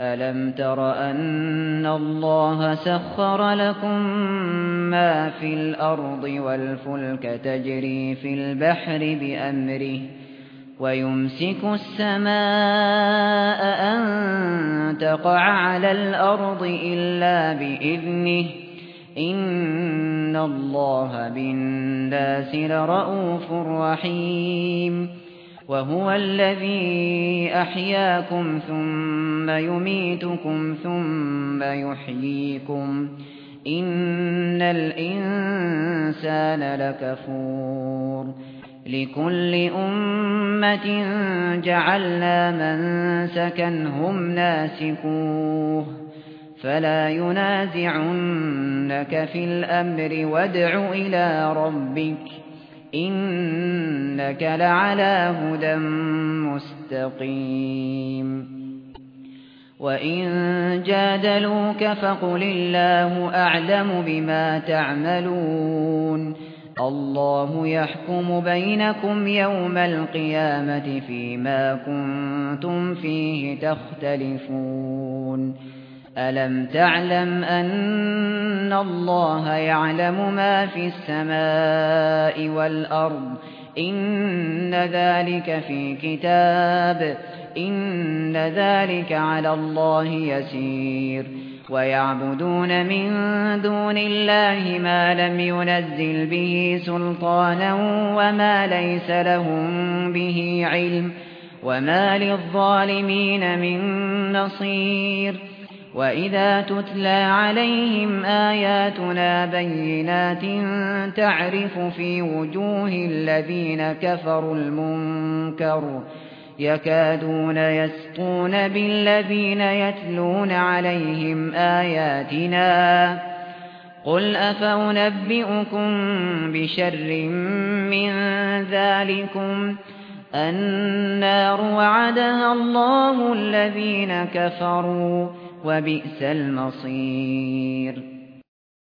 أَلَمْ تَرَ أَنَّ اللَّهَ سَخَّرَ لَكُم مَّا فِي الْأَرْضِ وَالْفُلْكَ تَجْرِي فِي الْبَحْرِ بِأَمْرِهِ وَيُمْسِكُ السَّمَاءَ أَن تَقَعَ عَلَى الْأَرْضِ إِلَّا بِإِذْنِهِ ۗ إِنَّ اللَّهَ بِالنَّاسِ لَرَءُوفٌ رَّحِيمٌ وَهُوَ الَّذِي أَحْيَاكُمْ ثُمَّ يُمِيتُكُمْ ثُمَّ يُحْيِيكُمْ ۗ إِنَّ الْإِنسَانَ لَكَفُورٌ لِكُلِّ أُمَّةٍ جَعَلْنَا مَنسَكًا هُمْ نَاسِكُوهُ فَلَا يُنَازِعُنَّكَ فِي الْأَمْرِ وَادْعُ إِلَىٰ رَبِّكَ إِنَّكَ لَعَلَىٰ هُدًى مُّسْتَقِيمٍ وَإِن جَادَلُوكَ فَقُلِ اللَّهُ أَعْلَمُ بِمَا تَعْمَلُونَ اللَّهُ يَحْكُمُ بَيْنَكُمْ يَوْمَ الْقِيَامَةِ فِيمَا كُنتُمْ فِيهِ تَخْتَلِفُونَ أَلَمْ تَعْلَمْ أَنَّ اللَّهَ يَعْلَمُ مَا فِي السَّمَاءِ وَالْأَرْضِ إِنَّ ذَلِكَ فِي كِتَابٍ إِنَّ ذَلِكَ عَلَى اللَّهِ يَسِيرٌ وَيَعْبُدُونَ مِن دُونِ اللَّهِ مَا لَمْ يُنَزِّلْ بِهِ سُلْطَانًا وَمَا لَيْسَ لَهُم بِهِ عِلْمٌ وَمَا لِلظَّالِمِينَ مِن نَّصِيرٍ وَإِذَا تُتْلَىٰ عَلَيْهِمْ آيَاتُنَا بَيِّنَاتٍ تَعْرِفُ فِي وُجُوهِ الَّذِينَ كَفَرُوا الْمُنكَرَ يَكَادُونَ يَسْطُونَ بِالَّذِينَ يَتْلُونَ عَلَيْهِمْ آيَاتِنَا قُلْ أَفَأُنَبِّئُكُم بِشَرٍّ مِّن ذَٰلِكُمْ النَّارُ وَعَدَهَا اللَّهُ الَّذِينَ كَفَرُوا وَبِئْسَ الْمَصِيرُ